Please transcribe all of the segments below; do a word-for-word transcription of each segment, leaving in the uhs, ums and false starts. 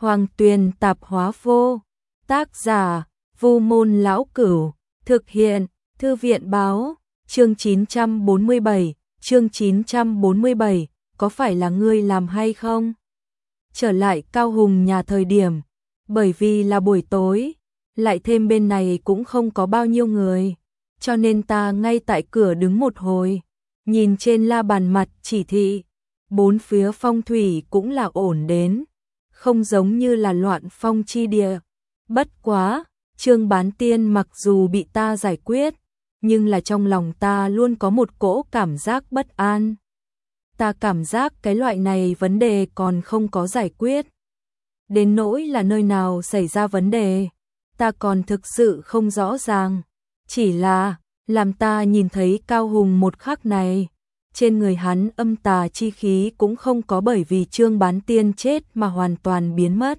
Hoàng Tuyền Tạp Hóa Vô. Tác giả: Vu Môn Lão Cửu. Thực hiện: Thư viện Báo. Chương chín trăm bốn mươi bảy, chương chín trăm bốn mươi bảy, có phải là ngươi làm hay không? Trở lại Cao Hùng nhà thời điểm, bởi vì là buổi tối, lại thêm bên này cũng không có bao nhiêu người, cho nên ta ngay tại cửa đứng một hồi, nhìn trên la bàn mặt chỉ thị, bốn phía phong thủy cũng là ổn đến, không giống như là loạn phong chi địa. Bất quá, Trương Bán Tiên mặc dù bị ta giải quyết, nhưng là trong lòng ta luôn có một cỗ cảm giác bất an. Ta cảm giác cái loại này vấn đề còn không có giải quyết. Đến nỗi là nơi nào xảy ra vấn đề, ta còn thực sự không rõ ràng. Chỉ là, làm ta nhìn thấy Cao Hùng một khắc này, trên người hắn âm tà chi khí cũng không có bởi vì Trương Bán Tiên chết mà hoàn toàn biến mất.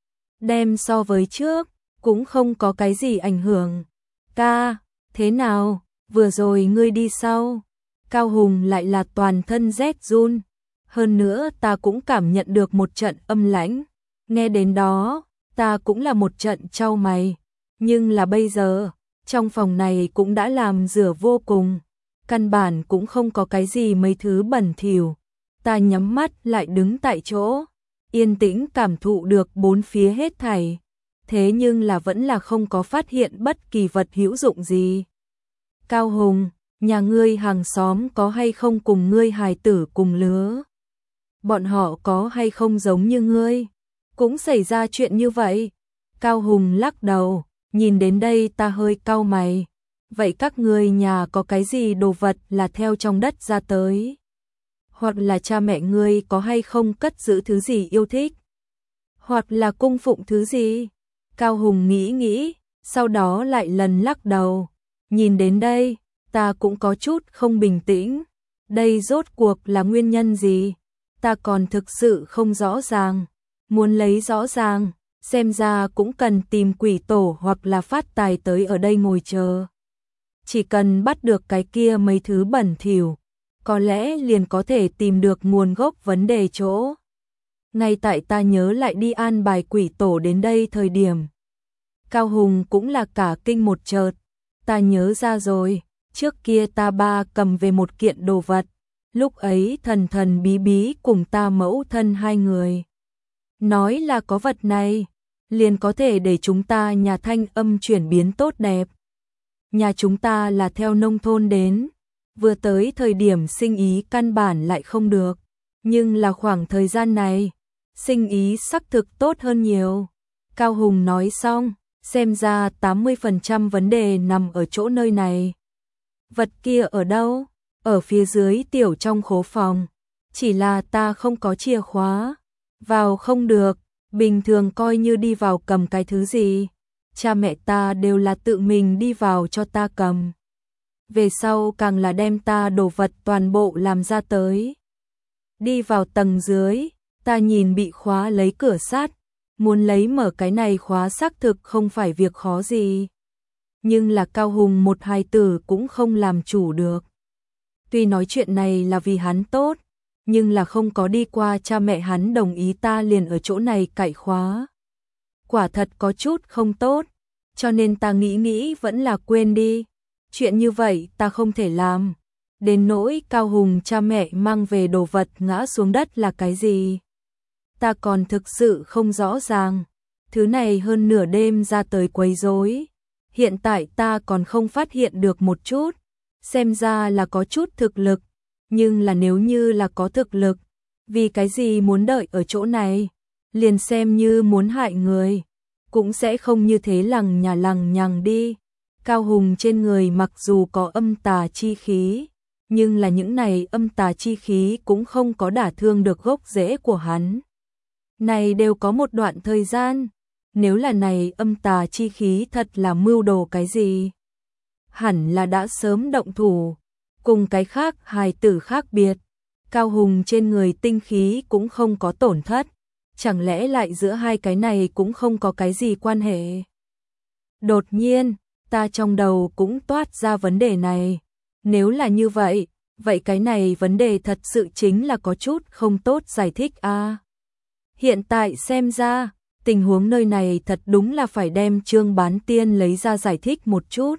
Đem so với trước, cũng không có cái gì ảnh hưởng. Ca, thế nào, vừa rồi ngươi đi sau? Cao Hùng lại là toàn thân rét run. Hơn nữa ta cũng cảm nhận được một trận âm lãnh. Nghe đến đó, ta cũng là một trận chau mày. Nhưng là bây giờ, trong phòng này cũng đã làm rửa vô cùng. Căn bản cũng không có cái gì mấy thứ bẩn thỉu. Ta nhắm mắt lại đứng tại chỗ, yên tĩnh cảm thụ được bốn phía hết thảy. Thế nhưng là vẫn là không có phát hiện bất kỳ vật hữu dụng gì. Cao Hùng, nhà ngươi hàng xóm có hay không cùng ngươi hài tử cùng lứa? Bọn họ có hay không giống như ngươi? Cũng xảy ra chuyện như vậy? Cao Hùng lắc đầu, nhìn đến đây ta hơi cau mày. Vậy các ngươi nhà có cái gì đồ vật là theo trong đất ra tới? Hoặc là cha mẹ ngươi có hay không cất giữ thứ gì yêu thích? Hoặc là cung phụng thứ gì? Cao Hùng nghĩ nghĩ, sau đó lại lần lắc đầu. Nhìn đến đây, ta cũng có chút không bình tĩnh. Đây rốt cuộc là nguyên nhân gì? Ta còn thực sự không rõ ràng. Muốn lấy rõ ràng, xem ra cũng cần tìm quỷ tổ hoặc là phát tài tới ở đây ngồi chờ. Chỉ cần bắt được cái kia mấy thứ bẩn thỉu, có lẽ liền có thể tìm được nguồn gốc vấn đề chỗ. Ngay tại ta nhớ lại đi an bài quỷ tổ đến đây thời điểm, Cao Hùng cũng là cả kinh một chợt. Ta nhớ ra rồi, trước kia ta ba cầm về một kiện đồ vật, lúc ấy thần thần bí bí cùng ta mẫu thân hai người. Nói là có vật này, liền có thể để chúng ta nhà thanh âm chuyển biến tốt đẹp. Nhà chúng ta là theo nông thôn đến, vừa tới thời điểm sinh ý căn bản lại không được, nhưng là khoảng thời gian này, sinh ý xác thực tốt hơn nhiều. Cao Hùng nói xong, xem ra tám mươi phần trăm vấn đề nằm ở chỗ nơi này. Vật kia ở đâu? Ở phía dưới tiểu trong khố phòng. Chỉ là ta không có chìa khóa. Vào không được, bình thường coi như đi vào cầm cái thứ gì. Cha mẹ ta đều là tự mình đi vào cho ta cầm. Về sau càng là đem ta đồ vật toàn bộ làm ra tới. Đi vào tầng dưới, ta nhìn bị khóa lấy cửa sắt. Muốn lấy mở cái này khóa xác thực không phải việc khó gì. Nhưng là Cao Hùng một hài tử cũng không làm chủ được. Tuy nói chuyện này là vì hắn tốt, nhưng là không có đi qua cha mẹ hắn đồng ý ta liền ở chỗ này cạy khóa. Quả thật có chút không tốt, cho nên ta nghĩ nghĩ vẫn là quên đi. Chuyện như vậy ta không thể làm. Đến nỗi Cao Hùng cha mẹ mang về đồ vật ngã xuống đất là cái gì? Ta còn thực sự không rõ ràng. Thứ này hơn nửa đêm ra tới quấy rối. Hiện tại ta còn không phát hiện được một chút. Xem ra là có chút thực lực. Nhưng là nếu như là có thực lực, vì cái gì muốn đợi ở chỗ này? Liền xem như muốn hại người, cũng sẽ không như thế lằng nhà lằng nhằng đi. Cao Hùng trên người mặc dù có âm tà chi khí, nhưng là những này âm tà chi khí cũng không có đả thương được gốc rễ của hắn. Này đều có một đoạn thời gian, nếu là này âm tà chi khí thật là mưu đồ cái gì, hẳn là đã sớm động thủ. Cùng cái khác hài tử khác biệt, Cao Hùng trên người tinh khí cũng không có tổn thất, chẳng lẽ lại giữa hai cái này cũng không có cái gì quan hệ. Đột nhiên, ta trong đầu cũng toát ra vấn đề này, nếu là như vậy, vậy cái này vấn đề thật sự chính là có chút không tốt giải thích a. À. Hiện tại xem ra, Tình huống nơi này thật đúng là phải đem Trương Bán Tiên lấy ra giải thích một chút.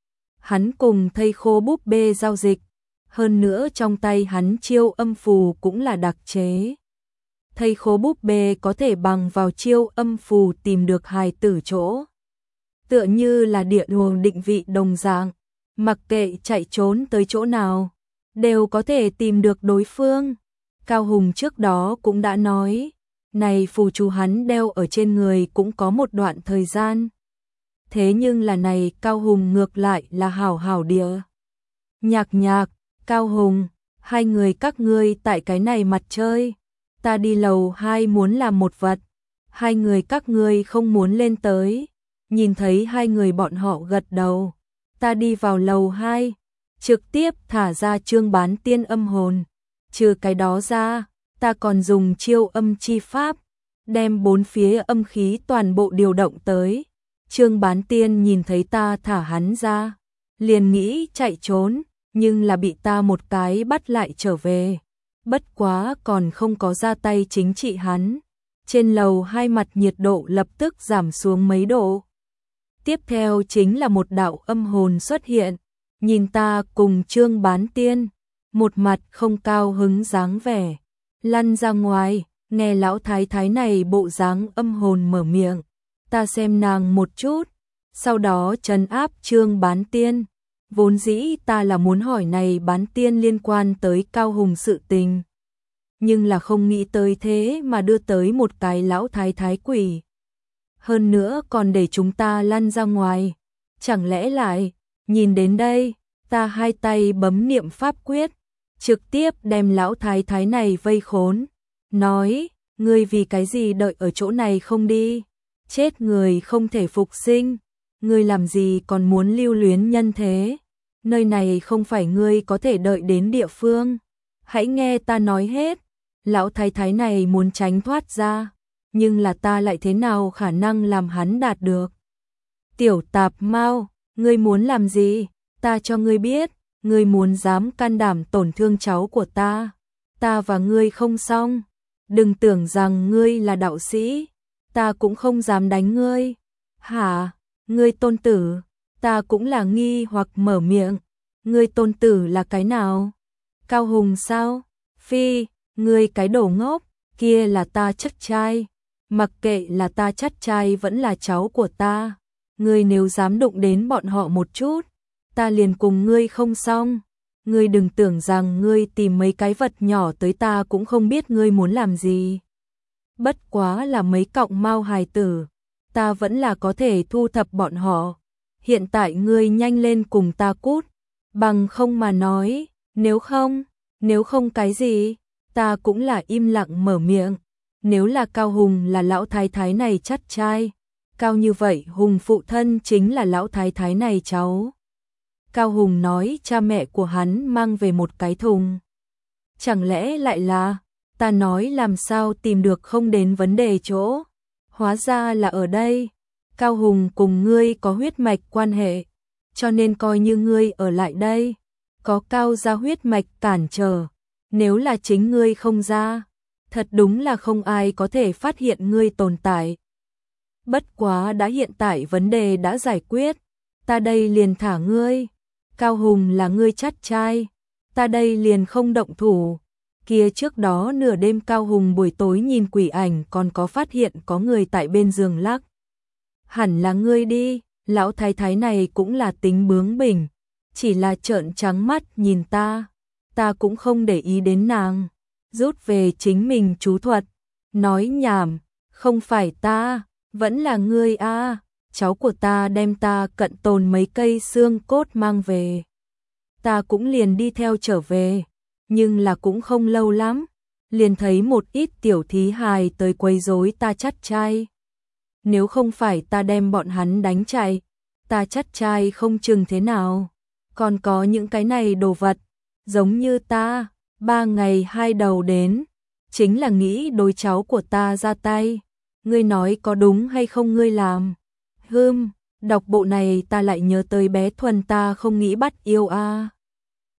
Hắn cùng thây khô búp bê giao dịch, hơn nữa trong tay hắn chiêu âm phù cũng là đặc chế. Thây khô búp bê có thể bằng vào chiêu âm phù tìm được hài tử chỗ. Tựa như là địa đồ định vị đồng dạng, mặc kệ chạy trốn tới chỗ nào, đều có thể tìm được đối phương. Cao Hùng trước đó cũng đã nói, này phù chú hắn đeo ở trên người cũng có một đoạn thời gian. Thế nhưng là này Cao Hùng ngược lại là hảo hảo địa. Nhạc nhạc, Cao Hùng, hai người các ngươi tại cái này mặt chơi. Ta đi lầu hai muốn làm một vật, hai người các ngươi không muốn lên tới. Nhìn thấy hai người bọn họ gật đầu, ta đi vào lầu hai, trực tiếp thả ra Trương Bán Tiên âm hồn. Trừ cái đó ra, ta còn dùng chiêu âm chi pháp, đem bốn phía âm khí toàn bộ điều động tới. Trương Bán Tiên nhìn thấy ta thả hắn ra, liền nghĩ chạy trốn, nhưng là bị ta một cái bắt lại trở về. Bất quá còn không có ra tay chính trị hắn. Trên lầu hai mặt nhiệt độ lập tức giảm xuống mấy độ. Tiếp theo chính là một đạo âm hồn xuất hiện, nhìn ta cùng Trương Bán Tiên, một mặt không cao hứng dáng vẻ, lăn ra ngoài. Nghe lão thái thái này bộ dáng âm hồn mở miệng, ta xem nàng một chút, sau đó trấn áp Trương Bán Tiên. Vốn dĩ ta là muốn hỏi này Bán Tiên liên quan tới Cao Hùng sự tình, nhưng là không nghĩ tới thế mà đưa tới một cái lão thái thái quỷ. Hơn nữa còn để chúng ta lăn ra ngoài. Chẳng lẽ lại, nhìn đến đây, ta hai tay bấm niệm pháp quyết, trực tiếp đem lão thái thái này vây khốn. Nói, ngươi vì cái gì đợi ở chỗ này không đi? Chết người không thể phục sinh. Ngươi làm gì còn muốn lưu luyến nhân thế? Nơi này không phải ngươi có thể đợi đến địa phương. Hãy nghe ta nói hết. Lão thái thái này muốn tránh thoát ra, nhưng là ta lại thế nào khả năng làm hắn đạt được. Tiểu tạp mau, ngươi muốn làm gì? Ta cho ngươi biết, ngươi muốn dám can đảm tổn thương cháu của ta, ta và ngươi không xong. Đừng tưởng rằng ngươi là đạo sĩ, ta cũng không dám đánh ngươi. Hả? Ngươi tôn tử? Ta cũng là nghi hoặc mở miệng. Ngươi tôn tử là cái nào? Cao Hùng sao? Phi, ngươi cái đồ ngốc, kia là ta chất trai. Mặc kệ là ta chất trai vẫn là cháu của ta, ngươi nếu dám đụng đến bọn họ một chút, ta liền cùng ngươi không xong. Ngươi đừng tưởng rằng ngươi tìm mấy cái vật nhỏ tới ta cũng không biết ngươi muốn làm gì. Bất quá là mấy cọng mao hài tử, ta vẫn là có thể thu thập bọn họ. Hiện tại ngươi nhanh lên cùng ta cút, bằng không mà nói, nếu không, nếu không cái gì, ta cũng là im lặng mở miệng. Nếu là Cao Hùng là lão thái thái này chắt trai, cao như vậy Hùng phụ thân chính là lão thái thái này cháu. Cao Hùng nói cha mẹ của hắn mang về một cái thùng. Chẳng lẽ lại là, ta nói làm sao tìm được không đến vấn đề chỗ. Hóa ra là ở đây, Cao Hùng cùng ngươi có huyết mạch quan hệ, cho nên coi như ngươi ở lại đây, có Cao gia huyết mạch cản trở. Nếu là chính ngươi không ra, thật đúng là không ai có thể phát hiện ngươi tồn tại. Bất quá đã hiện tại vấn đề đã giải quyết, ta đây liền thả ngươi. Cao Hùng là ngươi chắt trai, ta đây liền không động thủ. Kia trước đó nửa đêm Cao Hùng buổi tối nhìn quỷ ảnh còn có phát hiện có người tại bên giường lắc. Hẳn là ngươi đi, lão thái thái này cũng là tính bướng bỉnh, chỉ là trợn trắng mắt nhìn ta, ta cũng không để ý đến nàng, rút về chính mình chú thuật, nói nhảm, không phải ta, vẫn là ngươi a. Cháu của ta đem ta cận tồn mấy cây xương cốt mang về, ta cũng liền đi theo trở về, nhưng là cũng không lâu lắm, liền thấy một ít tiểu thí hài tới quấy rối ta chắt trai. Nếu không phải ta đem bọn hắn đánh chạy, ta chắt trai không chừng thế nào. Còn có những cái này đồ vật, giống như ta, ba ngày hai đầu đến, chính là nghĩ đối cháu của ta ra tay. Ngươi nói có đúng hay không ngươi làm? Hừm, đọc bộ này ta lại nhớ tới bé Thuần ta không nghĩ bắt yêu a.